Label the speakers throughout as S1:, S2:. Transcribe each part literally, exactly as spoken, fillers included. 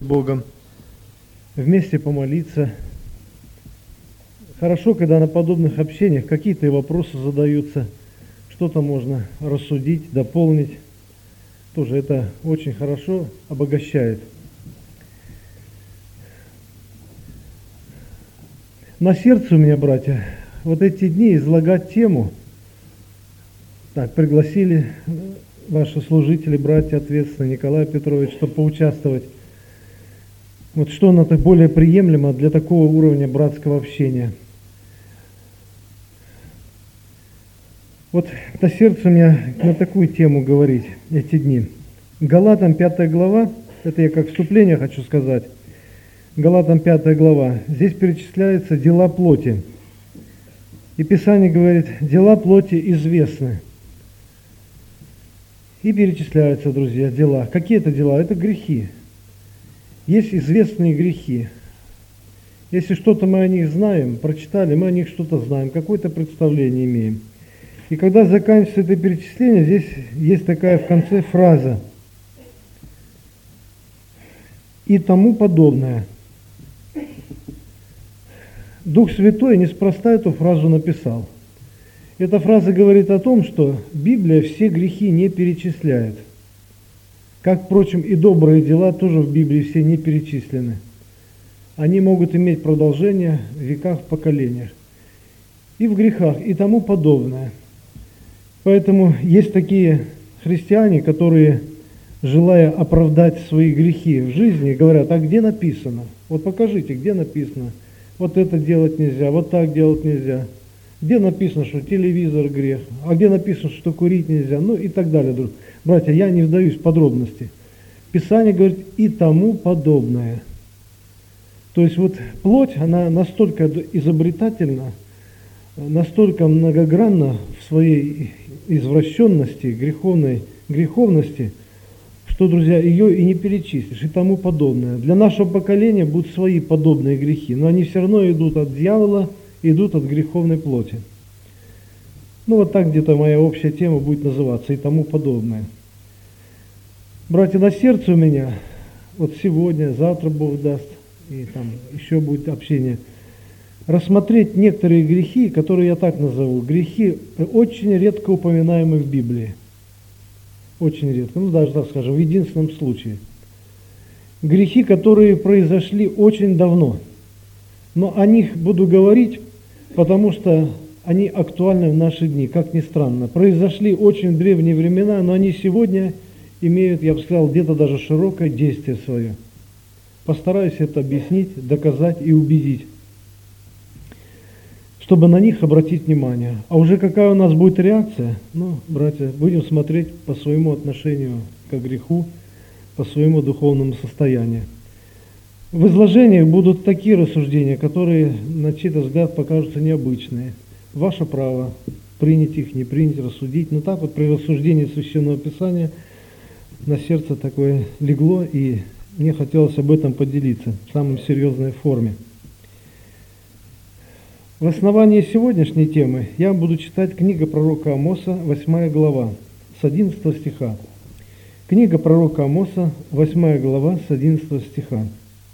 S1: Богом, вместе помолиться. Хорошо, когда на подобных общениях какие-то вопросы задаются, что-то можно рассудить, дополнить. Тоже это очень хорошо обогащает. На сердце у меня, братья, вот эти дни излагать тему. Так, пригласили ваши служители, братья, ответственно, Николай Петрович, чтобы поучаствовать. Вот что оно так более приемлемо для такого уровня братского общения. Вот на сердце у меня на такую тему говорить эти дни. Галатам пятая глава, это я как вступление хочу сказать. Галатам пятая глава, здесь перечисляются дела плоти. И Писание говорит, дела плоти известны. И перечисляются, друзья, дела. Какие это дела? Это грехи. Есть известные грехи. Если что-то мы о них знаем, прочитали, мы о них что-то знаем, какое-то представление имеем. И когда заканчивается это перечисление, здесь есть такая в конце фраза «и тому подобное». Дух Святой неспроста эту фразу написал. Эта фраза говорит о том, что Библия все грехи не перечисляет. Как, впрочем, и добрые дела тоже в Библии все не перечислены. Они могут иметь продолжение в веках, в поколениях. И в грехах, и тому подобное. Поэтому есть такие христиане, которые, желая оправдать свои грехи в жизни, говорят, а где написано? Вот покажите, где написано? Вот это делать нельзя, вот так делать нельзя. Где написано, что телевизор грех? А где написано, что курить нельзя? Ну и так далее. Братья, я не вдаюсь в подробности. Писание говорит и тому подобное. То есть вот плоть, она настолько изобретательна, настолько многогранна в своей извращенности, греховной, греховности, что, друзья, ее и не перечислишь, и тому подобное. Для нашего поколения будут свои подобные грехи, но они все равно идут от дьявола, идут от греховной плоти. Ну вот так где-то моя общая тема будет называться и тому подобное. Братья, на сердце у меня, вот сегодня, завтра Бог даст, и там еще будет общение, рассмотреть некоторые грехи, которые я так назову, грехи, очень редко упоминаемые в Библии. Очень редко, ну даже так скажем, в единственном случае. Грехи, которые произошли очень давно. Но о них буду говорить, потому что они актуальны в наши дни, как ни странно. Произошли очень древние времена, но они сегодня имеют, я бы сказал, где-то даже широкое действие свое. Постараюсь это объяснить, доказать и убедить, чтобы на них обратить внимание. А уже какая у нас будет реакция, ну, братья, будем смотреть по своему отношению к греху, по своему духовному состоянию. В изложениях будут такие рассуждения, которые на чей-то взгляд покажутся необычные. Ваше право принять их, не принять, рассудить. Но так вот при рассуждении Священного Писания на сердце такое легло, и мне хотелось об этом поделиться в самой серьезной форме. В основании сегодняшней темы я буду читать книга пророка Амоса, восьмая глава, с одиннадцатого стиха. Книга пророка Амоса, восьмая глава, с одиннадцатого стиха.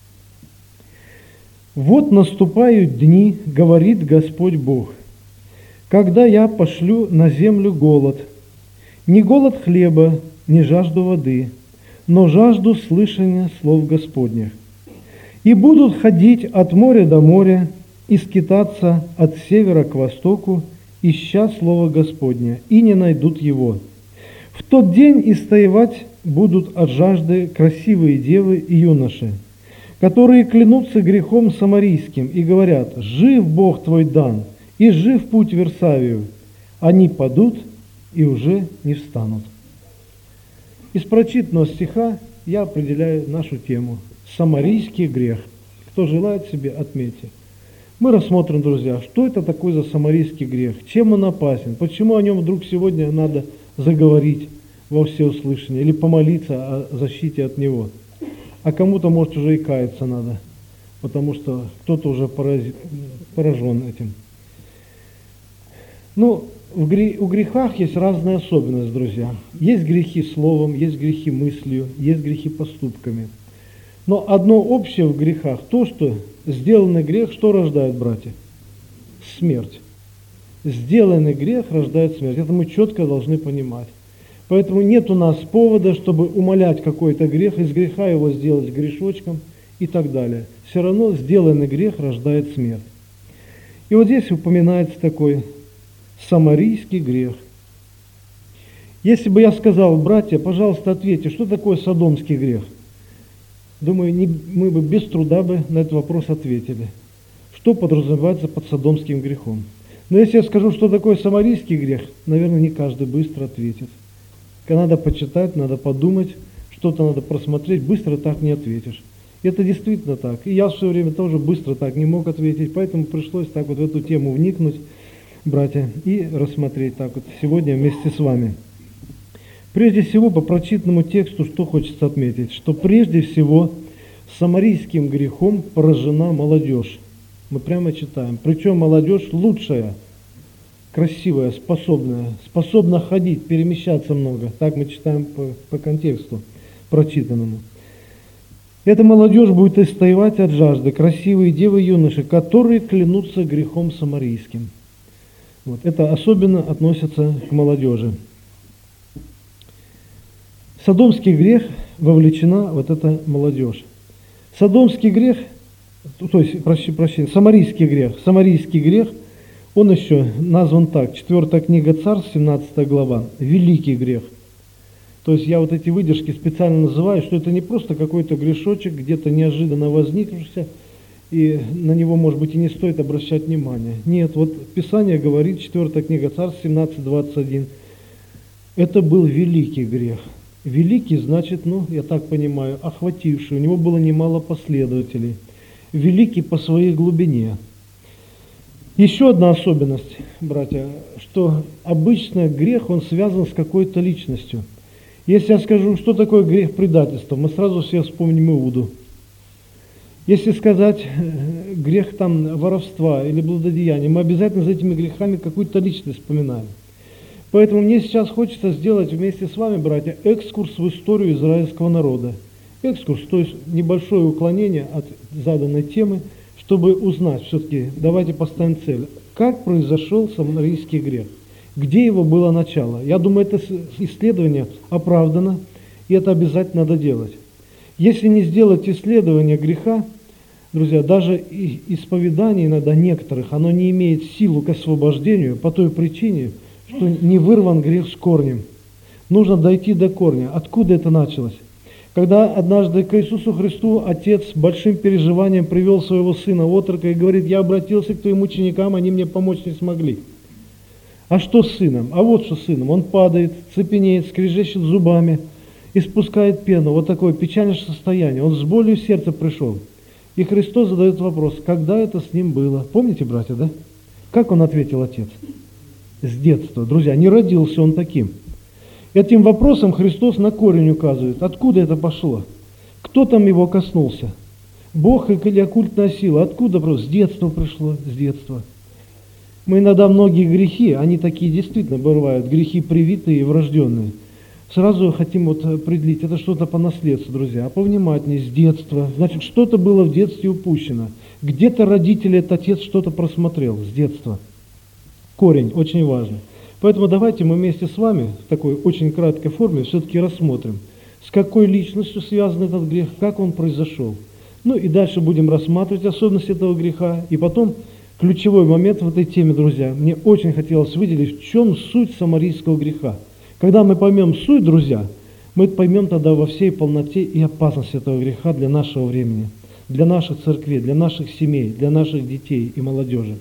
S1: «Вот наступают дни, говорит Господь Бог, когда я пошлю на землю голод, не голод хлеба, не жажду воды, но жажду слышания слов Господних. И будут ходить от моря до моря, и скитаться от севера к востоку, ища Слово Господня, и не найдут его. В тот день истоевать будут от жажды красивые девы и юноши, которые клянутся грехом самарийским и говорят, «Жив Бог твой Дан, и жив путь Версавию». Они падут и уже не встанут. Из прочитанного стиха я определяю нашу тему – самарийский грех. Кто желает себе, отметьте. Мы рассмотрим, друзья, что это такое за самарийский грех, чем он опасен, почему о нем вдруг сегодня надо заговорить во всеуслышание или помолиться о защите от него. А кому-то, может, уже и каяться надо, потому что кто-то уже поражен этим. Ну, в грехах есть разная особенность, друзья. Есть грехи словом, есть грехи мыслью, есть грехи поступками. Но одно общее в грехах, то, что сделанный грех, что рождает, братья? Смерть. Сделанный грех рождает смерть. Это мы четко должны понимать. Поэтому нет у нас повода, чтобы умалять какой-то грех, из греха его сделать грешочком и так далее. Все равно сделанный грех рождает смерть. И вот здесь упоминается такой самарийский грех. Если бы я сказал, братья, пожалуйста, ответьте, что такое содомский грех? Думаю, не, мы бы без труда бы на этот вопрос ответили. Что подразумевается под содомским грехом? Но если я скажу, что такое самарийский грех, наверное, не каждый быстро ответит. Надо почитать, надо подумать, что-то надо просмотреть, быстро так не ответишь. Это действительно так. И я в свое время тоже быстро так не мог ответить, поэтому пришлось так вот в эту тему вникнуть, братья, и рассмотреть так вот сегодня вместе с вами. Прежде всего, по прочитанному тексту, что хочется отметить, что прежде всего самарийским грехом поражена молодежь. Мы прямо читаем. Причем молодежь лучшая, красивая, способная, способна ходить, перемещаться много. Так мы читаем по, по контексту прочитанному. Эта молодежь будет истаивать от жажды, красивые девы и юноши, которые клянутся грехом самарийским. Вот. Это особенно относится к молодежи. Содомский грех вовлечена вот эта молодежь. Содомский грех, то есть, прощи, прощи, самарийский грех, самарийский грех, он еще назван так, четвёртая книга Царств, семнадцатая глава, великий грех. То есть я вот эти выдержки специально называю, что это не просто какой-то грешочек, где-то неожиданно возникшийся, и на него, может быть, и не стоит обращать внимание. Нет, вот Писание говорит, четвёртая книга Царств, семнадцать двадцать один, это был великий грех. Великий значит, ну, я так понимаю, охвативший, у него было немало последователей. Великий по своей глубине. Еще одна особенность, братья, что обычно грех, он связан с какой-то личностью. Если я скажу, что такое грех предательства, мы сразу все вспомним Иуду. Если сказать грех там воровства или блудодеяния, мы обязательно за этими грехами какую-то личность вспоминаем. Поэтому мне сейчас хочется сделать вместе с вами, братья, экскурс в историю израильского народа. Экскурс, то есть небольшое уклонение от заданной темы, чтобы узнать все-таки, давайте поставим цель, как произошел самарийский грех, где его было начало. Я думаю, это исследование оправдано, и это обязательно надо делать. Если не сделать исследование греха, друзья, даже исповедание иногда некоторых, оно не имеет силу к освобождению по той причине, что не вырван грех с корнем. Нужно дойти до корня. Откуда это началось? Когда однажды к Иисусу Христу отец с большим переживанием привел своего сына отрока и говорит, я обратился к твоим ученикам, они мне помочь не смогли. А что с сыном? А вот что с сыном. Он падает, цепенеет, скрежещет зубами, испускает пену. Вот такое печальное состояние. Он с болью в сердце пришел. И Христос задает вопрос, когда это с ним было? Помните, братья, да? Как он ответил, отец? С детства. Друзья, не родился он таким. Этим вопросом Христос на корень указывает. Откуда это пошло? Кто там его коснулся? Бог или оккультная сила? Откуда? С детства пришло, с детства. Мы иногда многие грехи, они такие действительно бывают, грехи привитые и врожденные. Сразу хотим вот определить, это что-то по наследству, друзья. А повнимательнее, с детства. Значит, что-то было в детстве упущено. Где-то родители, этот отец что-то просмотрел с детства. Корень, очень важно. Поэтому давайте мы вместе с вами в такой очень краткой форме все-таки рассмотрим, с какой личностью связан этот грех, как он произошел. Ну и дальше будем рассматривать особенности этого греха. И потом ключевой момент в этой теме, друзья, мне очень хотелось выделить, в чем суть самарийского греха. Когда мы поймем суть, друзья, мы поймем тогда во всей полноте и опасности этого греха для нашего времени, для наших церквей, для наших семей, для наших детей и молодежи.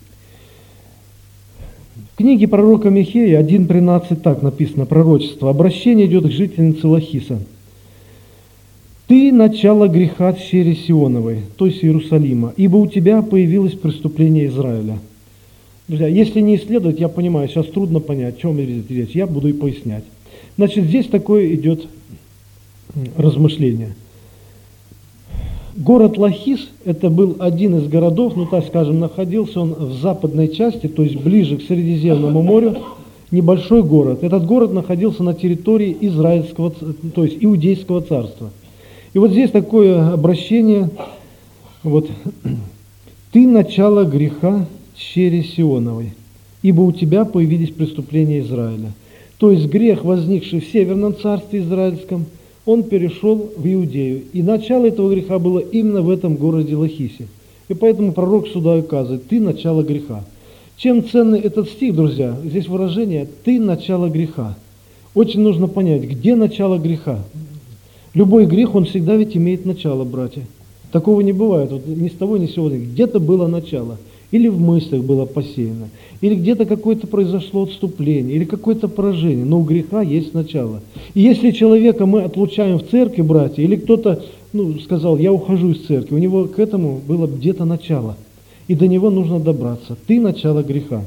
S1: В книге пророка Михея один тринадцать так написано, пророчество. Обращение идет к жительнице Лахиса. «Ты начало греха тщери Сионовой», то есть Иерусалима, «ибо у тебя появилось преступление Израиля». Друзья, если не исследовать, я понимаю, сейчас трудно понять, о чем идет речь, я буду и пояснять. Значит, здесь такое идет размышление. Город Лахис, это был один из городов, ну так скажем, находился он в западной части, то есть ближе к Средиземному морю, небольшой город. Этот город находился на территории Израильского, то есть Иудейского царства. И вот здесь такое обращение, вот, «Ты начало греха щери Сионовой, ибо у тебя появились преступления Израиля». То есть грех, возникший в Северном царстве Израильском, он перешел в Иудею. И начало этого греха было именно в этом городе Лахисе. И поэтому пророк сюда указывает: «Ты начало греха». Чем ценный этот стих, друзья? Здесь выражение «ты начало греха». Очень нужно понять, где начало греха. Любой грех, он всегда ведь имеет начало, братья. Такого не бывает, вот ни с того, ни с сего. Где-то было начало, или в мыслях было посеяно, или где-то какое-то произошло отступление, или какое-то поражение, но у греха есть начало. И если человека мы отлучаем в церкви, братья, или кто-то ну, сказал: «Я ухожу из церкви», у него к этому было где-то начало, и до него нужно добраться. Ты начало греха.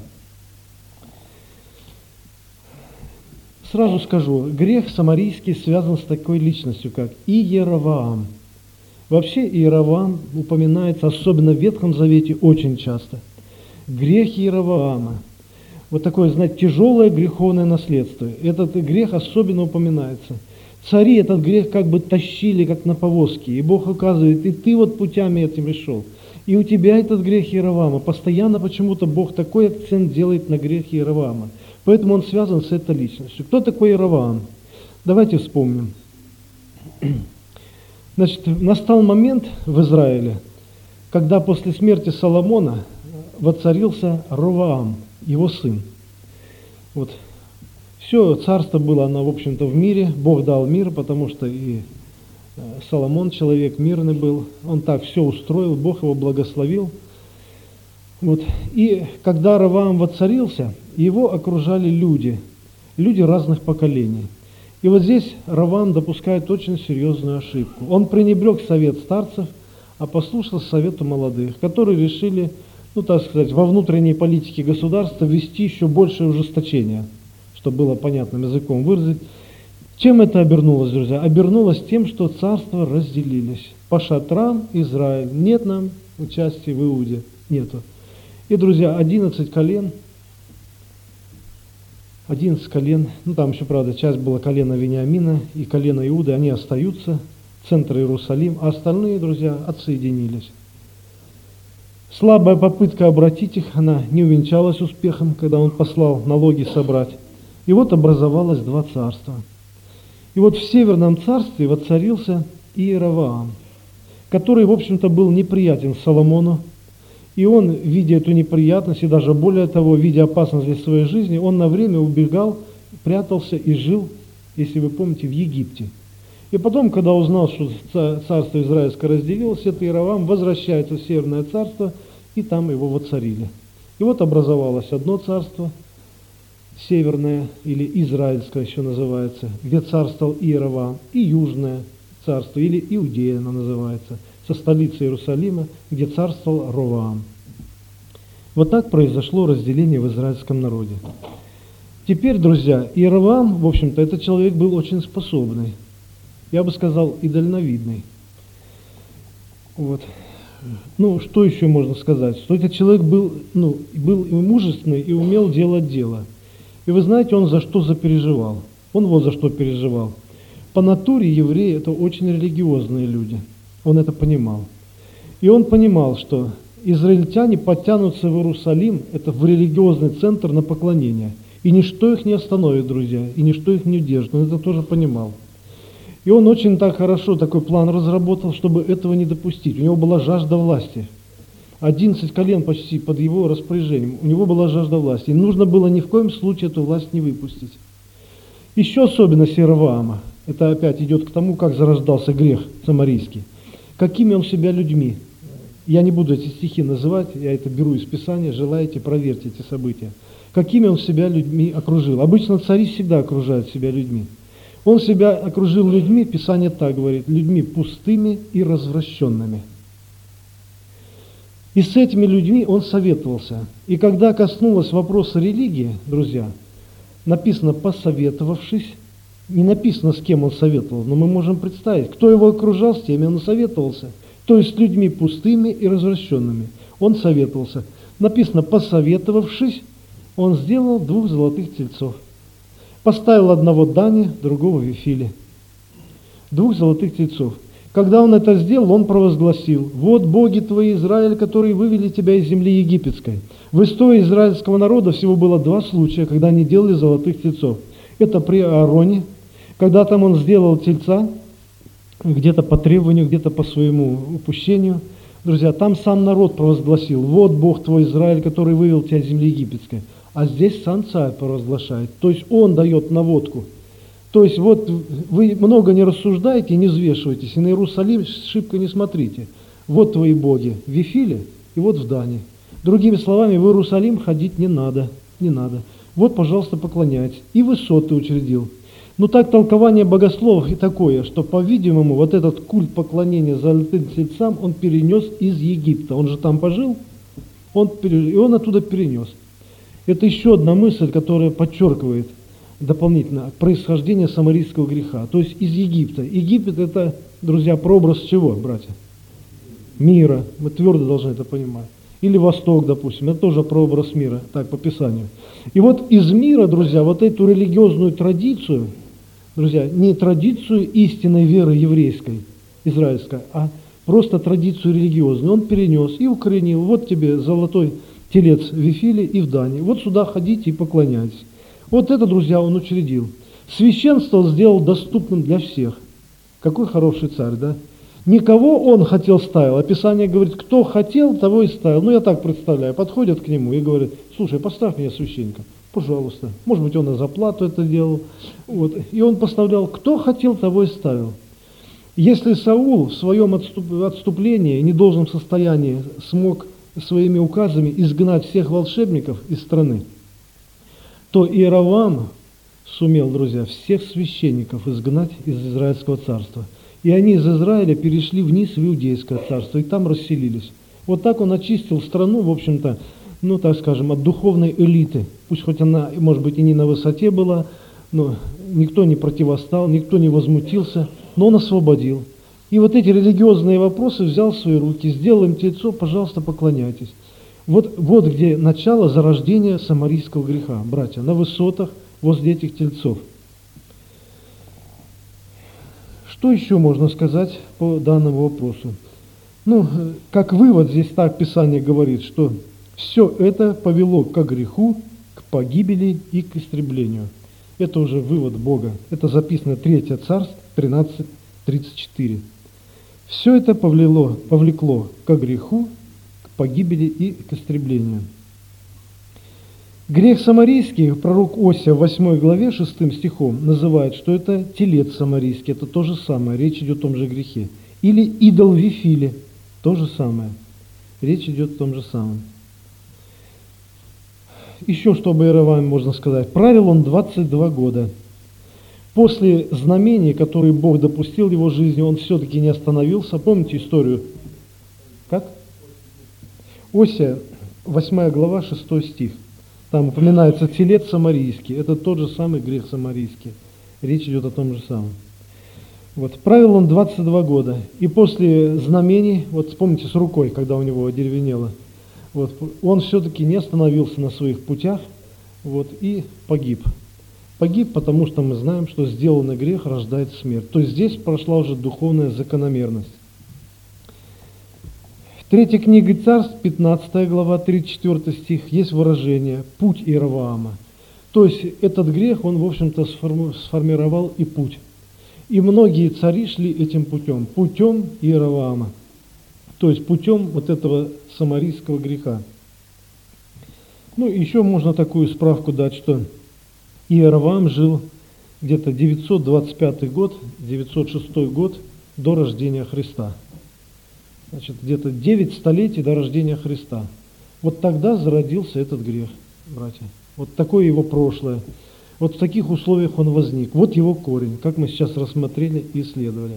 S1: Сразу скажу, грех самарийский связан с такой личностью, как Иеровоам. Вообще Иеровоам упоминается, особенно в Ветхом Завете, очень часто. Грех Иеровоама. Вот такое, знаете, тяжелое греховное наследство. Этот грех особенно упоминается. Цари этот грех как бы тащили, как на повозке. И Бог указывает: и ты вот путями этим шел. И у тебя этот грех Иеровоама. Постоянно почему-то Бог такой акцент делает на грех Иеровоама. Поэтому он связан с этой личностью. Кто такой Иеровоам? Давайте вспомним. Значит, настал момент в Израиле, когда после смерти Соломона воцарился Ровоам, его сын. Вот. Все царство было, оно, в общем-то, в мире. Бог дал мир, потому что и Соломон человек мирный был. Он так все устроил, Бог его благословил. Вот. И когда Ровоам воцарился, его окружали люди, люди разных поколений. И вот здесь Ровоам допускает очень серьезную ошибку. Он пренебрег совет старцев, а послушал совету молодых, которые решили, ну так сказать, во внутренней политике государства ввести еще большее ужесточение, чтобы было понятным языком выразить. Чем это обернулось, друзья? Обернулось тем, что царства разделились. По шатрам Израиль. Нет нам участия в Иуде. Нету. И, друзья, одиннадцать колен, одиннадцать колен, ну там еще, правда, часть была колена Вениамина и колена Иуды, они остаются, центр Иерусалим, а остальные, друзья, отсоединились. Слабая попытка обратить их, она не увенчалась успехом, когда он послал налоги собрать. И вот образовалось два царства. И вот в Северном царстве воцарился Иеровоам, который, в общем-то, был неприятен Соломону. И он, видя эту неприятность, и даже более того, видя опасность для своей жизни, он на время убегал, прятался и жил, если вы помните, в Египте. И потом, когда узнал, что царство израильское разделилось, этот Иеровоам возвращается в Северное царство, и там его воцарили. И вот образовалось одно царство, Северное, или Израильское еще называется, где царствовал Иеровоам, и Южное царство, или Иудея оно называется, со столицей Иерусалима, где царствовал Ровоам. Вот так произошло разделение в израильском народе. Теперь, друзья, Иеровоам, в общем-то, этот человек был очень способный, я бы сказал, и дальновидный. Вот. Ну, что еще можно сказать? Что этот человек был, ну, был и мужественный, и умел делать дело. И вы знаете, он за что запереживал? Он вот за что переживал. По натуре евреи – это очень религиозные люди. Он это понимал. И он понимал, что израильтяне подтянутся в Иерусалим, это в религиозный центр на поклонение. И ничто их не остановит, друзья, и ничто их не удержит. Он это тоже понимал. И он очень так хорошо такой план разработал, чтобы этого не допустить. У него была жажда власти. одиннадцать колен почти под его распоряжением. У него была жажда власти. И нужно было ни в коем случае эту власть не выпустить. Еще особенность Иеровоама. Это опять идет к тому, как зарождался грех самарийский. Какими он себя людьми. Я не буду эти стихи называть, я это беру из Писания, желаете, проверьте эти события. Какими он себя людьми окружил. Обычно цари всегда окружают себя людьми. Он себя окружил людьми, Писание так говорит, людьми пустыми и развращенными. И с этими людьми он советовался. И когда коснулось вопроса религии, друзья, написано «посоветовавшись», не написано, с кем он советовал, но мы можем представить, кто его окружал, с теми он советовался. То есть с людьми пустыми и развращенными. Он советовался. Написано «посоветовавшись», он сделал двух золотых тельцов. Поставил одного Дане, другого Вифиле. Двух золотых тельцов. Когда он это сделал, он провозгласил: «Вот боги твои, Израиль, которые вывели тебя из земли египетской». В истории израильского народа всего было два случая, когда они делали золотых тельцов. Это при Аароне, когда там он сделал тельца, где-то по требованию, где-то по своему упущению. Друзья, там сам народ провозгласил: «Вот Бог твой, Израиль, который вывел тебя из земли египетской». А здесь сам царь провозглашает, то есть он дает наводку. То есть вот вы много не рассуждайте, не взвешивайтесь, и на Иерусалим шибко не смотрите. Вот твои боги в Вифиле и вот в Дане. Другими словами, в Иерусалим ходить не надо, не надо. Вот, пожалуйста, поклоняйтесь. И высоты учредил. Но так толкование богословов и такое, что, по-видимому, вот этот культ поклонения золотым тельцам он перенес из Египта. Он же там пожил, он, и он оттуда перенес. Это еще одна мысль, которая подчеркивает дополнительно происхождение самарийского греха. То есть из Египта. Египет — это, друзья, прообраз чего, братья? Мира. Мы твердо должны это понимать. Или Восток, допустим, это тоже прообраз мира, так, по Писанию. И вот из мира, друзья, вот эту религиозную традицию, друзья, не традицию истинной веры еврейской, израильской, а просто традицию религиозную он перенес и укоренил. Вот тебе золотой телец в Вифиле и в Дане. Вот сюда ходите и поклоняйтесь. Вот это, друзья, он учредил. Священство он сделал доступным для всех. Какой хороший царь, да? Никого он хотел ставил. Описание говорит, кто хотел, того и ставил. Ну, я так представляю. Подходят к нему и говорят: слушай, поставь меня священником. Пожалуйста. Может быть, он и за плату это делал. Вот. И он поставлял, кто хотел, того и ставил. Если Саул в своем отступлении, недолжном состоянии смог своими указами изгнать всех волшебников из страны, то Иеровоам сумел, друзья, всех священников изгнать из Израильского царства. И они из Израиля перешли вниз в Иудейское царство, и там расселились. Вот так он очистил страну, в общем-то, ну, так скажем, от духовной элиты. Пусть хоть она, может быть, и не на высоте была, но никто не противостал, никто не возмутился, но он освободил. И вот эти религиозные вопросы взял в свои руки, сделал им тельцо, пожалуйста, поклоняйтесь. Вот, вот где начало зарождения самарийского греха, братья, на высотах возле этих тельцов. Что еще можно сказать по данному вопросу? Ну, как вывод, здесь так Писание говорит, что все это повело к греху, к погибели и к истреблению. Это уже вывод Бога. Это записано третье Царств тринадцать тридцать четыре. Все это повлекло, повлекло к греху, к погибели и к истреблению. Грех самарийский пророк Осия в восьмой главе шестым стихом называет, что это телец самарийский, это то же самое, речь идет о том же грехе. Или идол в Вифиле, то же самое, речь идет о том же самом. Еще что об Иеровоаме можно сказать. Правил он двадцать два года. После знамений, которые Бог допустил в его жизни, он все-таки не остановился. Помните историю? Как? Осия, восьмая глава, шестой стих. Там упоминается телец самарийский. Это тот же самый грех самарийский. Речь идет о том же самом. Вот. Правил он двадцать два года. И после знамений, вот вспомните с рукой, когда у него одеревенело, вот, он все-таки не остановился на своих путях, вот, и погиб. Погиб, потому что мы знаем, что сделанный грех рождает смерть. То есть здесь прошла уже духовная закономерность. В третьей книге Царств, пятнадцатая глава, тридцать четвёртый стих, есть выражение «путь Иеровоама». То есть этот грех, он, в общем-то, сформировал и путь. И многие цари шли этим путем, путем Иеровоама. То есть путем вот этого самарийского греха. Ну, еще можно такую справку дать, что Иеровоам жил где-то девятьсот двадцать пятый год, девятьсот шестой год до рождения Христа. Значит, где-то девять столетий до рождения Христа. Вот тогда зародился этот грех, братья. Вот такое его прошлое. Вот в таких условиях он возник. Вот его корень, как мы сейчас рассмотрели и исследовали.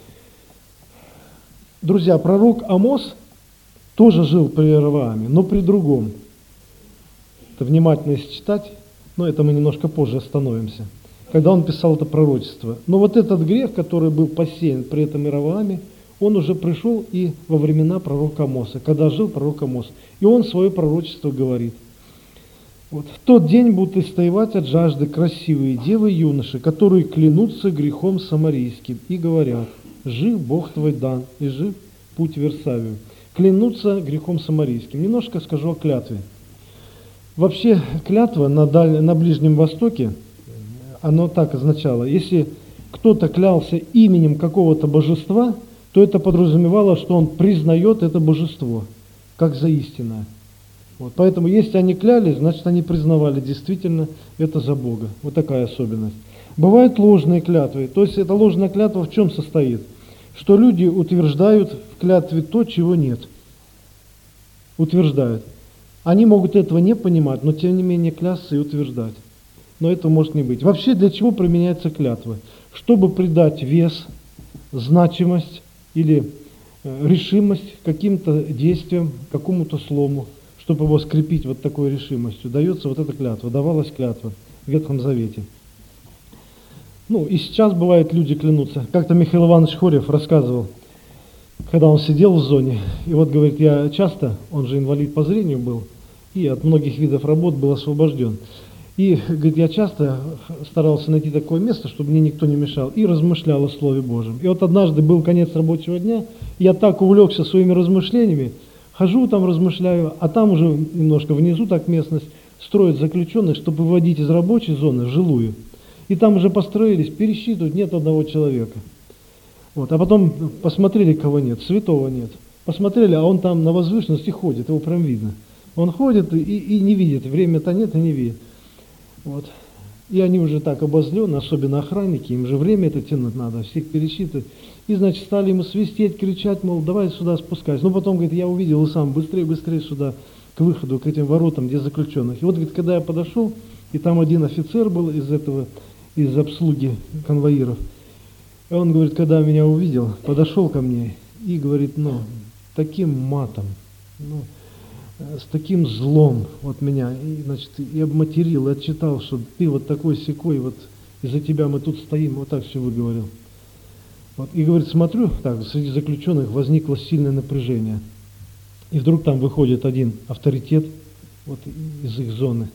S1: Друзья, пророк Амос тоже жил при Иеровоаме, но при другом. Это внимательно если читать, но это мы немножко позже остановимся, когда он писал это пророчество. Но вот этот грех, который был посеян при этом Иеровоаме, он уже пришел и во времена пророка Амоса, когда жил пророк Амос. И он свое пророчество говорит. Вот, в тот день будут истаивать от жажды красивые девы и юноши, которые клянутся грехом самарийским, и говорят: жив Бог твой дан, и жив путь Версавию. Клянутся грехом самарийским. Немножко скажу о клятве. Вообще клятва на, даль... на Ближнем Востоке, оно так означало, если кто-то клялся именем какого-то божества, то это подразумевало, что он признает это божество, как за истинное. Вот. Поэтому если они клялись, значит они признавали действительно это за Бога. Вот такая особенность. Бывают ложные клятвы. То есть эта ложная клятва в чем состоит? Что люди утверждают в клятве то, чего нет. Утверждают. Они могут этого не понимать, но тем не менее клясться и утверждать. Но этого может не быть. Вообще для чего применяется клятва? Чтобы придать вес, значимость или решимость каким-то действиям, какому-то слову, чтобы его скрепить вот такой решимостью. Дается вот эта клятва, давалась клятва в Ветхом Завете. Ну и сейчас бывает, люди клянутся. Как-то Михаил Иванович Хорев рассказывал, когда он сидел в зоне, и вот говорит, я часто, он же инвалид по зрению был, и от многих видов работ был освобожден. И, говорит, я часто старался найти такое место, чтобы мне никто не мешал, и размышлял о Слове Божьем. И вот однажды был конец рабочего дня, я так увлекся своими размышлениями, хожу там, размышляю, а там уже немножко внизу так местность строят заключенных, чтобы выводить из рабочей зоны в жилую. И там уже построились, пересчитывают, нет одного человека. Вот. А потом посмотрели, кого нет, святого нет. Посмотрели, а он там на возвышенности ходит, его прям видно. Он ходит и, и не видит, время-то нет и не видит. Вот. И они уже так обозлены, особенно охранники, им же время это тянуть надо, всех пересчитывать. И, значит, стали ему свистеть, кричать, мол, давай сюда спускайся. Ну, потом, говорит, я увидел и сам, быстрее, быстрее сюда, к выходу, к этим воротам, где заключенных. И вот, говорит, когда я подошел, и там один офицер был из этого, из обслуги конвоиров, и он, говорит, когда меня увидел, подошел ко мне и говорит, ну, таким матом, ну, с таким злом вот меня, и, значит, и обматерил, и отчитал, что ты вот такой сякой, вот из-за тебя мы тут стоим, вот так все выговорил. Вот, и говорит, смотрю, так, среди заключенных возникло сильное напряжение. И вдруг там выходит один авторитет вот, из их зоны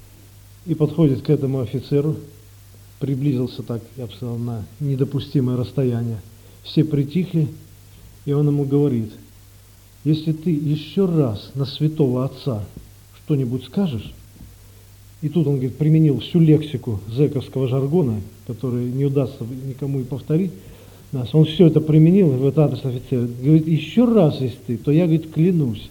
S1: и подходит к этому офицеру, приблизился так, я бы сказал, на недопустимое расстояние. Все притихли, и он ему говорит, если ты еще раз на святого отца что-нибудь скажешь, и тут он, говорит, применил всю лексику зэковского жаргона, который не удастся никому и повторить, нас, он все это применил в этот адрес офицера. Говорит, еще раз, если ты, то я, говорит, клянусь.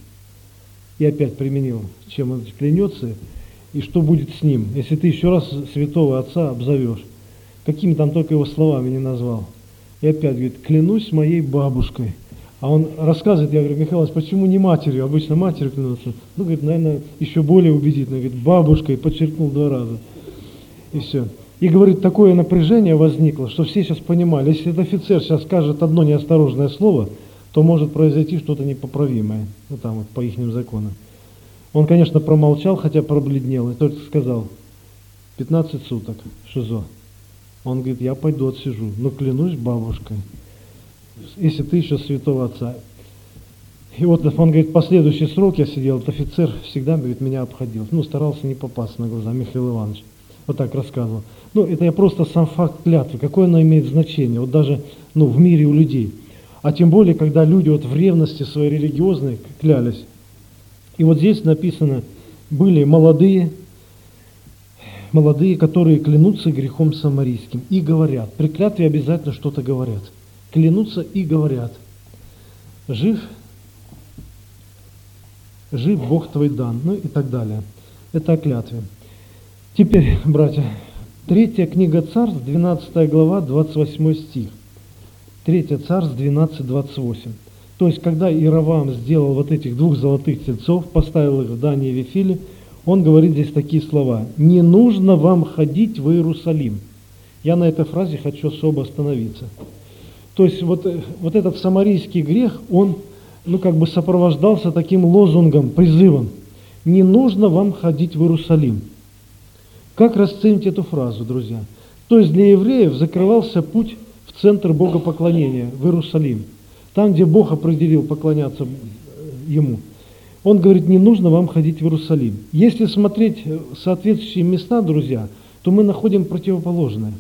S1: И опять применил, чем он клянется, и что будет с ним, если ты еще раз святого отца обзовешь. Какими там только его словами не назвал. И опять говорит, клянусь моей бабушкой. А он рассказывает, я говорю, Михаил Иванович, почему не матерью? Обычно матерью клянутся. Ну, говорит, наверное, еще более убедительно. Говорит, бабушкой, подчеркнул два раза. И все. И, говорит, такое напряжение возникло, что все сейчас понимали, если этот офицер сейчас скажет одно неосторожное слово, то может произойти что-то непоправимое. Ну, там вот, по ихним законам. Он, конечно, промолчал, хотя пробледнел, и только сказал, пятнадцать суток, ШИЗО. Он говорит, я пойду отсижу, но клянусь бабушкой, если ты еще святого отца. И вот он говорит, последующий срок я сидел, этот офицер всегда, говорит, меня обходил. Ну, старался не попасться на глаза, Михаил Иванович. Вот так рассказывал. Ну, это я просто сам факт клятвы, какое оно имеет значение, вот даже ну, в мире у людей. А тем более, когда люди вот в ревности своей религиозной клялись. И вот здесь написано, были молодые, молодые, которые клянутся грехом самарийским и говорят. При клятве обязательно что-то говорят. Клянутся и говорят. Жив, жив Бог твой дан, ну и так далее. Это о клятве. Теперь, братья, третья книга Царств, двенадцатая глава, двадцать восьмой стих. Третья Царств, двенадцать двадцать восемь. То есть, когда Иеровоам сделал вот этих двух золотых тельцов, поставил их в Дане и Вифиле, он говорит здесь такие слова. «Не нужно вам ходить в Иерусалим». Я на этой фразе хочу особо остановиться. То есть, вот, вот этот самарийский грех, он ну, как бы сопровождался таким лозунгом, призывом. «Не нужно вам ходить в Иерусалим». Как расценить эту фразу, друзья? То есть для евреев закрывался путь в центр богопоклонения, в Иерусалим. Там, где Бог определил поклоняться Ему. Он говорит, не нужно вам ходить в Иерусалим. Если смотреть соответствующие места, друзья, то мы находим противоположное.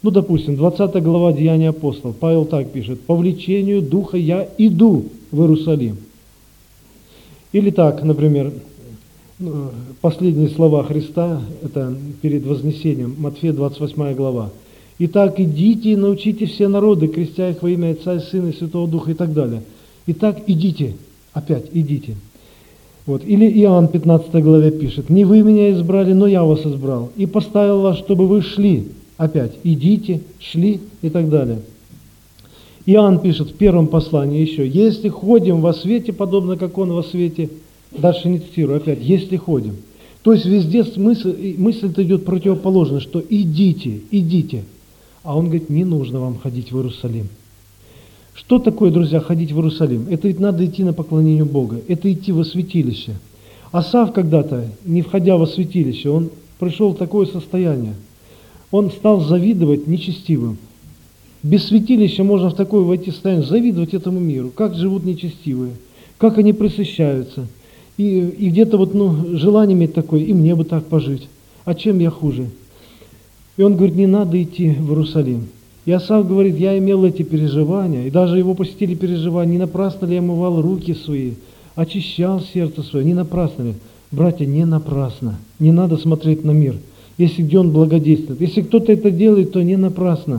S1: Ну, допустим, двадцатая глава Деяния апостолов. Павел так пишет: «По влечению Духа я иду в Иерусалим». Или так, например, последние слова Христа, это перед Вознесением, Матфея двадцать восьмая глава. «Итак, идите и научите все народы, крестя их во имя Отца и Сына и Святого Духа» и так далее. Итак, идите, опять идите. Вот. Или Иоанн пятнадцатой главе пишет: «Не вы меня избрали, но я вас избрал, и поставил вас, чтобы вы шли». Опять идите, шли и так далее. Иоанн пишет в первом послании еще: «Если ходим во свете, подобно как Он во свете». Дальше не цитирую, опять «если ходим». То есть везде мысль, мысль-то идет противоположно, что идите, идите. А он говорит: не нужно вам ходить в Иерусалим. Что такое, друзья, ходить в Иерусалим? Это ведь надо идти на поклонение Бога, это идти во святилище. Асав когда-то, не входя во святилище, он пришел в такое состояние. Он стал завидовать нечестивым. Без святилища можно в такое войти состояние, завидовать этому миру, как живут нечестивые, как они пресыщаются. И, и где-то вот, ну, желание иметь такое: и мне бы так пожить, а чем я хуже? И он говорит: не надо идти в Иерусалим. И Асав говорит: я имел эти переживания, и даже его посетили переживания, не напрасно ли я омывал руки свои, очищал сердце свое, не напрасно ли? Братья, не напрасно. Не надо смотреть на мир, если где он благодействует. Если кто-то это делает, то не напрасно.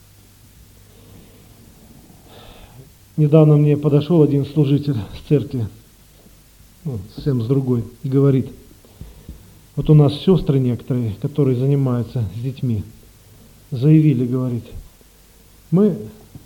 S1: Недавно мне подошел один служитель с церкви, ну, совсем с другой, и говорит: вот у нас сестры некоторые, которые занимаются с детьми, заявили, говорит: мы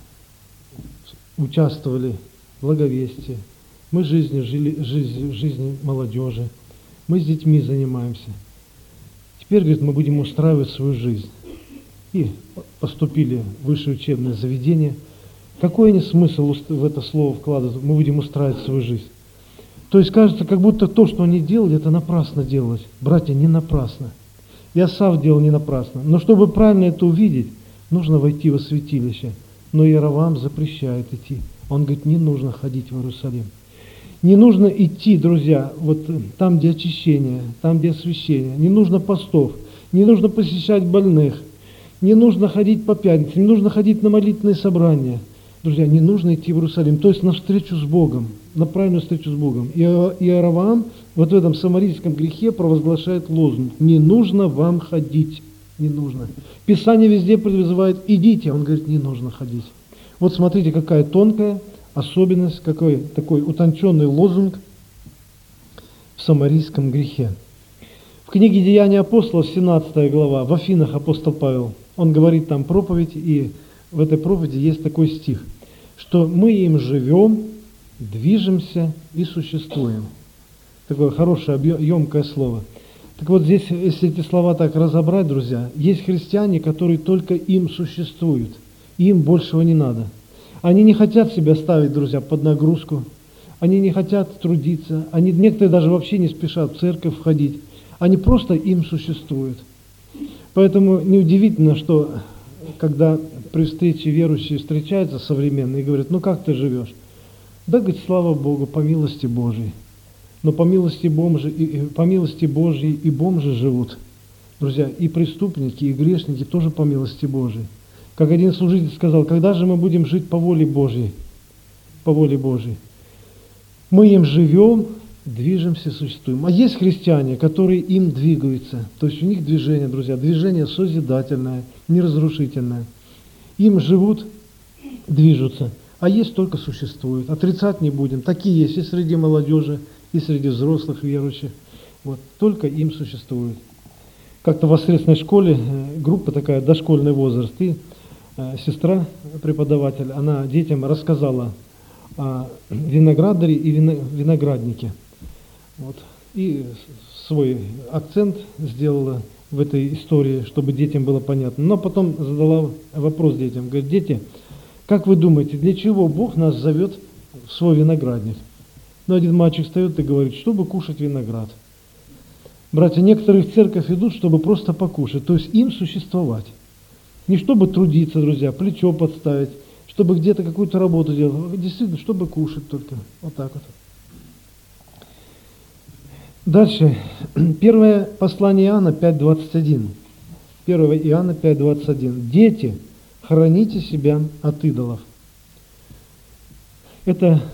S1: участвовали в благовестии, мы жизнью жили, жизнью, жизнью молодежи, мы с детьми занимаемся. Теперь, говорит, мы будем устраивать свою жизнь. И поступили в высшее учебное заведение. Какой они смысл в это слово вкладывать? Мы будем устраивать свою жизнь. То есть кажется, как будто то, что они делали, это напрасно делалось. Братья, не напрасно. И Асав делал не напрасно. Но чтобы правильно это увидеть, нужно войти во святилище. Но Иеровоам запрещает идти. Он говорит: не нужно ходить в Иерусалим. Не нужно идти, друзья, вот там, где очищение, там, где освящение. Не нужно постов, не нужно посещать больных, не нужно ходить по пятницам, не нужно ходить на молитвенные собрания. Друзья, не нужно идти в Иерусалим, то есть на встречу с Богом, на правильную встречу с Богом. И Иеровоам вот в этом самарийском грехе провозглашает лозунг: не нужно вам ходить, не нужно. Писание везде призывает: идите, он говорит: не нужно ходить. Вот смотрите, какая тонкая особенность, какой такой утонченный лозунг в самарийском грехе. В книге «Деяния апостолов», семнадцатая глава, в Афинах апостол Павел, он говорит там проповедь, и в этой проповеди есть такой стих, что мы им живем, движемся и существуем. Такое хорошее, емкое слово. Так вот здесь, если эти слова так разобрать, друзья, есть христиане, которые только им существуют, им большего не надо. Они не хотят себя ставить, друзья, под нагрузку, они не хотят трудиться, они, некоторые даже вообще не спешат в церковь входить, они просто им существуют. Поэтому неудивительно, что когда при встрече верующие встречаются современные и говорят: ну как ты живешь? Да, говорит, слава Богу, по милости Божией. Но по милости, бомжи, и, по милости Божьей и бомжи живут. Друзья, и преступники, и грешники тоже по милости Божией. Как один служитель сказал: когда же мы будем жить по воле Божьей? По воле Божьей. Мы им живем, движемся, существуем. А есть христиане, которые им двигаются. То есть у них движение, друзья, движение созидательное, неразрушительное. Им живут, движутся. А есть только существуют. Отрицать не будем. Такие есть и среди молодежи, и среди взрослых верующих. Вот. Только им существуют. Как-то в воскресной школе группа такая, дошкольный возраст, и э, сестра, преподаватель, она детям рассказала о виноградаре и вино, винограднике. Вот. И свой акцент сделала в этой истории, чтобы детям было понятно. Но потом задала вопрос детям. Говорит: дети, как вы думаете, для чего Бог нас зовет в свой виноградник? Ну, один мальчик встает и говорит: чтобы кушать виноград. Братья, некоторые в церковь идут, чтобы просто покушать, то есть им существовать. Не чтобы трудиться, друзья, плечо подставить, чтобы где-то какую-то работу делать, действительно, чтобы кушать только. Вот так вот. Дальше. Первое послание Иоанна пять двадцать один. первое Иоанна пять двадцать один. Дети, храните себя от идолов. Это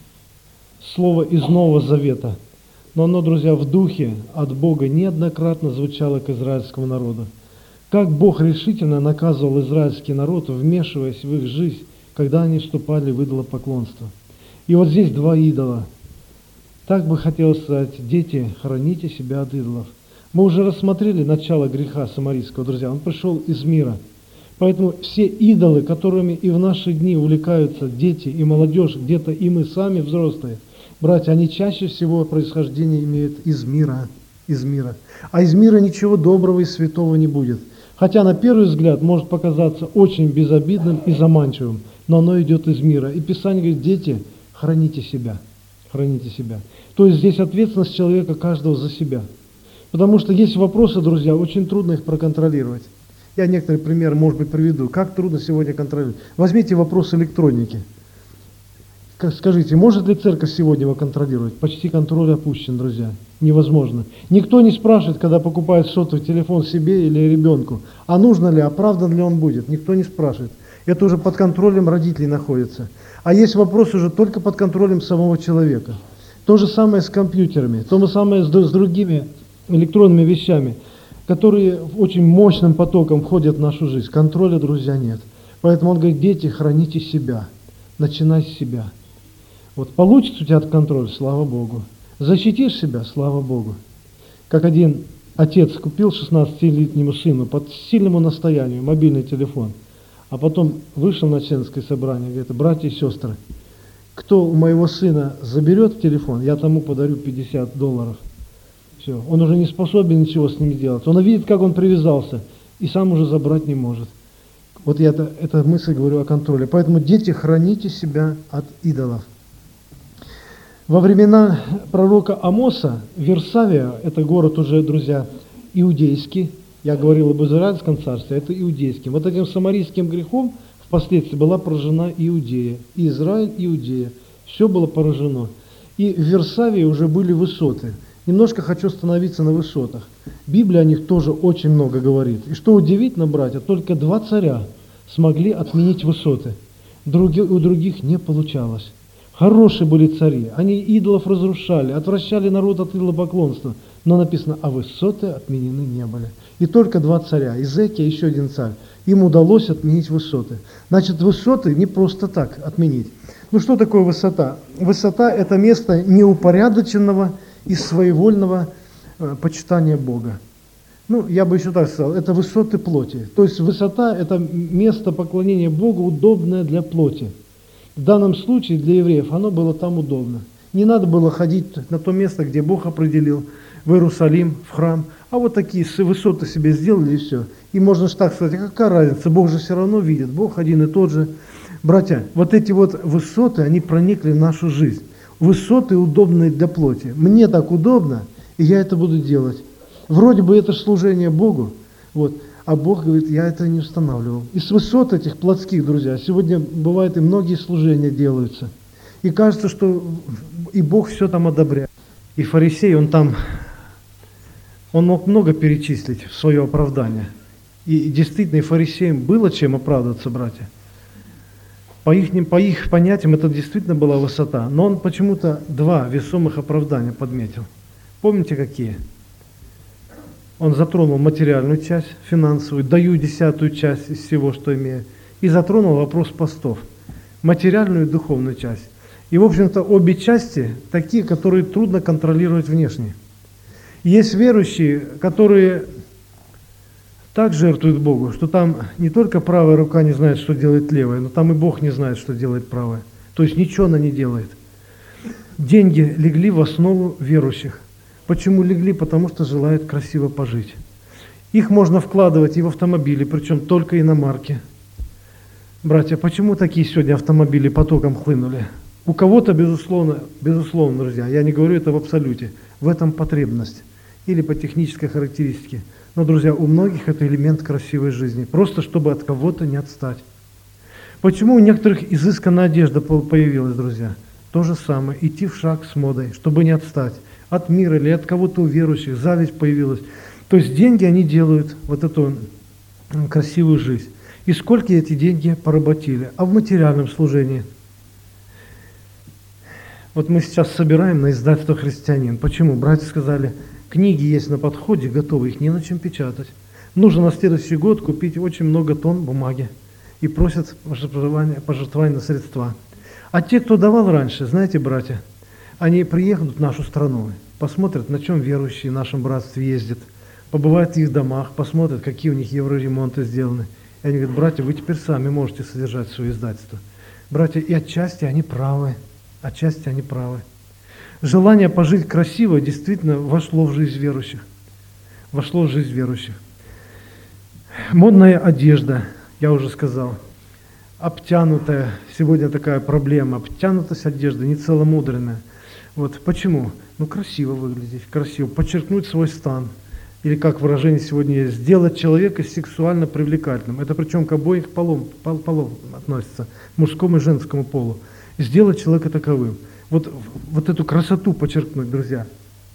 S1: слово из Нового Завета, но оно, друзья, в духе от Бога неоднократно звучало к израильскому народу. Как Бог решительно наказывал израильский народ, вмешиваясь в их жизнь, когда они вступали в идолопоклонство. И вот здесь два идола. Так бы хотелось сказать: дети, храните себя от идолов. Мы уже рассмотрели начало греха самарийского, друзья. Он пришел из мира. Поэтому все идолы, которыми и в наши дни увлекаются дети и молодежь, где-то и мы сами взрослые, братья, они чаще всего происхождение имеют из мира, из мира. А из мира ничего доброго и святого не будет. Хотя на первый взгляд может показаться очень безобидным и заманчивым, но оно идет из мира. И Писание говорит: дети, храните себя, храните себя. То есть здесь ответственность человека каждого за себя. Потому что есть вопросы, друзья, очень трудно их проконтролировать. Я некоторые примеры, может быть, приведу. Как трудно сегодня контролировать. Возьмите вопрос электроники. Скажите, может ли церковь сегодня его контролировать? Почти контроль опущен, друзья. Невозможно. Никто не спрашивает, когда покупает сотовый телефон себе или ребенку, а нужно ли, оправдан ли он будет. Никто не спрашивает. Это уже под контролем родителей находится. А есть вопрос уже только под контролем самого человека. То же самое с компьютерами, то же самое с, с другими электронными вещами, которые очень мощным потоком входят в нашу жизнь. Контроля, друзья, нет. Поэтому он говорит: дети, храните себя, начинай с себя. Вот получится у тебя контроль, слава Богу. Защитишь себя, слава Богу. Как один отец купил шестнадцатилетнему сыну по сильному настоянию мобильный телефон, а потом вышел на членское собрание и говорит: братья и сестры, кто у моего сына заберет телефон, я тому подарю пятьдесят долларов. Все, он уже не способен ничего с ним сделать. Он видит, как он привязался, и сам уже забрать не может. Вот я это, это мысль говорю о контроле. Поэтому, дети, храните себя от идолов. Во времена пророка Амоса, Версавия, это город уже, друзья, иудейский, я говорил об Израильском царстве, это иудейский. Вот этим самарийским грехом впоследствии была поражена Иудея, и Израиль, Иудея. Все было поражено. И в Версавии уже были высоты. Немножко хочу остановиться на высотах. Библия о них тоже очень много говорит. И что удивительно, братья, только два царя смогли отменить высоты. Други, у других не получалось. Хорошие были цари, они идолов разрушали, отвращали народ от идолопоклонства. Но написано: а высоты отменены не были. И только два царя, Изекия и еще один царь, им удалось отменить высоты. Значит, высоты не просто так отменить. Ну что такое высота? Высота – это место неупорядоченного и своевольного э, почитания Бога. Ну, я бы еще так сказал, это высоты плоти. То есть высота – это место поклонения Богу, удобное для плоти. В данном случае для евреев оно было там удобно. Не надо было ходить на то место, где Бог определил, в Иерусалим, в храм. А вот такие высоты себе сделали, и все. И можно же так сказать: а какая разница, Бог же все равно видит, Бог один и тот же. Братья, вот эти вот высоты, они проникли в нашу жизнь. Высоты, удобные для плоти. Мне так удобно, и я это буду делать. Вроде бы это служение Богу, вот, а Бог говорит: я это не устанавливал. И с высот этих плотских, друзья, сегодня бывает и многие служения делаются. И кажется, что и Бог все там одобряет. И фарисей, он там, он мог много перечислить в свое оправдание. И действительно, и фарисеям было чем оправдываться, братья. По их, по их понятиям это действительно была высота. Но он почему-то два весомых оправдания подметил. Помните, какие? Он затронул материальную часть, финансовую, даю десятую часть из всего, что имею. И затронул вопрос постов. Материальную и духовную часть. И, в общем-то, обе части такие, которые трудно контролировать внешне. Есть верующие, которые так жертвуют Богу, что там не только правая рука не знает, что делает левая, но там и Бог не знает, что делает правая. То есть ничего она не делает. Деньги легли в основу верующих. Почему легли? Потому что желают красиво пожить. Их можно вкладывать и в автомобили, причем только иномарки. Братья, почему такие сегодня автомобили потоком хлынули? У кого-то, безусловно, безусловно, друзья, я не говорю это в абсолюте, в этом потребность или по технической характеристике. Но, друзья, у многих это элемент красивой жизни, просто чтобы от кого-то не отстать. Почему у некоторых изысканная одежда появилась, друзья? То же самое, идти в шаг с модой, чтобы не отстать от мира или от кого-то у верующих, зависть появилась. То есть деньги, они делают вот эту красивую жизнь. И сколько эти деньги поработили? А в материальном служении? Вот мы сейчас собираем на издательство «Христианин». Почему? Братья сказали, книги есть на подходе, готовы, их не на чем печатать. Нужно на следующий год купить очень много тонн бумаги. И просят пожертвования, пожертвования на средства. А те, кто давал раньше, знаете, братья, они приедут в нашу страну, посмотрят, на чем верующие в нашем братстве ездят, побывают в их домах, посмотрят, какие у них евроремонты сделаны. И они говорят, братья, вы теперь сами можете содержать свое издательство. Братья, и отчасти они правы, отчасти они правы. Желание пожить красиво действительно вошло в жизнь верующих. Вошло в жизнь верующих. Модная одежда, я уже сказал, обтянутая, сегодня такая проблема, обтянутость одежды, не целомудренная. Вот почему? Ну, красиво выглядеть, красиво, подчеркнуть свой стан. Или, как выражение сегодня есть, сделать человека сексуально привлекательным. Это причем к обоих полам, пол, полам относится, мужскому и женскому полу. Сделать человека таковым. Вот, вот эту красоту подчеркнуть, друзья.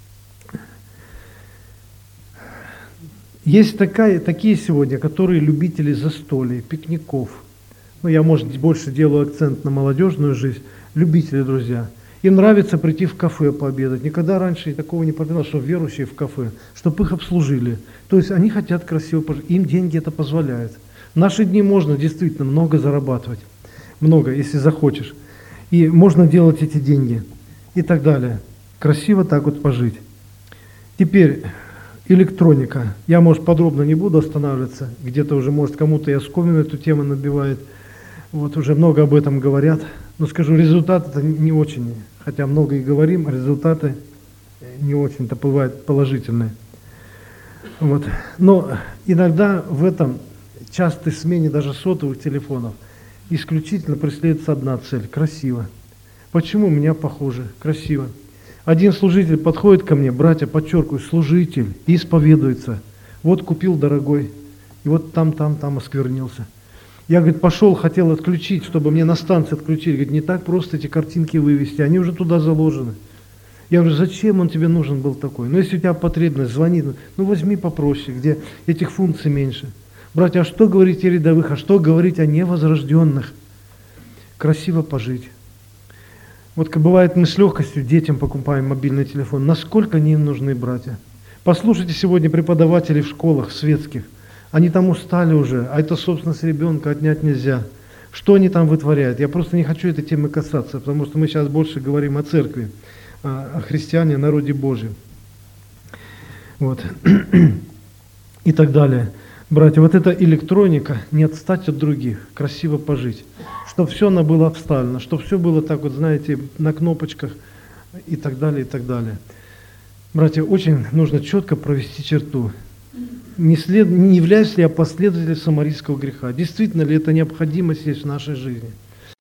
S1: Есть такая, такие сегодня, которые любители застолий, пикников. Ну, я, может, больше делаю акцент на молодежную жизнь. Любители, друзья. Им нравится прийти в кафе пообедать. Никогда раньше такого не понимал, что верующие в кафе, чтобы их обслужили. То есть они хотят красиво пожить. Им деньги это позволяют. В наши дни можно действительно много зарабатывать. Много, если захочешь. И можно делать эти деньги. И так далее. Красиво так вот пожить. Теперь электроника. Я, может, подробно не буду останавливаться. Где-то уже, может, кому-то и оскомину эту тему набивает. Вот уже много об этом говорят. Но скажу, результаты это не очень, хотя много и говорим, результаты не очень-то бывают положительные. Вот. Но иногда в этом частой смене даже сотовых телефонов исключительно преследуется одна цель – красиво. Почему у меня похоже? Красиво. Один служитель подходит ко мне, братья, подчеркиваю, служитель, и исповедуется. Вот купил дорогой, и вот там, там, там осквернился. Я, говорит, пошел, хотел отключить, чтобы мне на станции отключили. Говорит, не так просто эти картинки вывести, они уже туда заложены. Я говорю, зачем он тебе нужен был такой? Ну, если у тебя потребность, звони, ну, возьми попроще, где этих функций меньше. Братья, а что говорить о рядовых, а что говорить о невозрожденных? Красиво пожить. Вот как бывает, мы с легкостью детям покупаем мобильный телефон. Насколько они им нужны, братья? Послушайте сегодня преподавателей в школах светских. Они там устали уже, а это собственность ребенка отнять нельзя. Что они там вытворяют? Я просто не хочу этой темы касаться, потому что мы сейчас больше говорим о церкви, о христиане, о народе Божьем. Вот. И так далее. Братья, вот эта электроника, не отстать от других, красиво пожить. Чтобы все она было обставлено, чтобы все было так вот, знаете, на кнопочках и так далее, и так далее. Братья, очень нужно четко провести черту. Не, след... не являюсь ли я последователем самарийского греха? Действительно ли это необходимость есть в нашей жизни?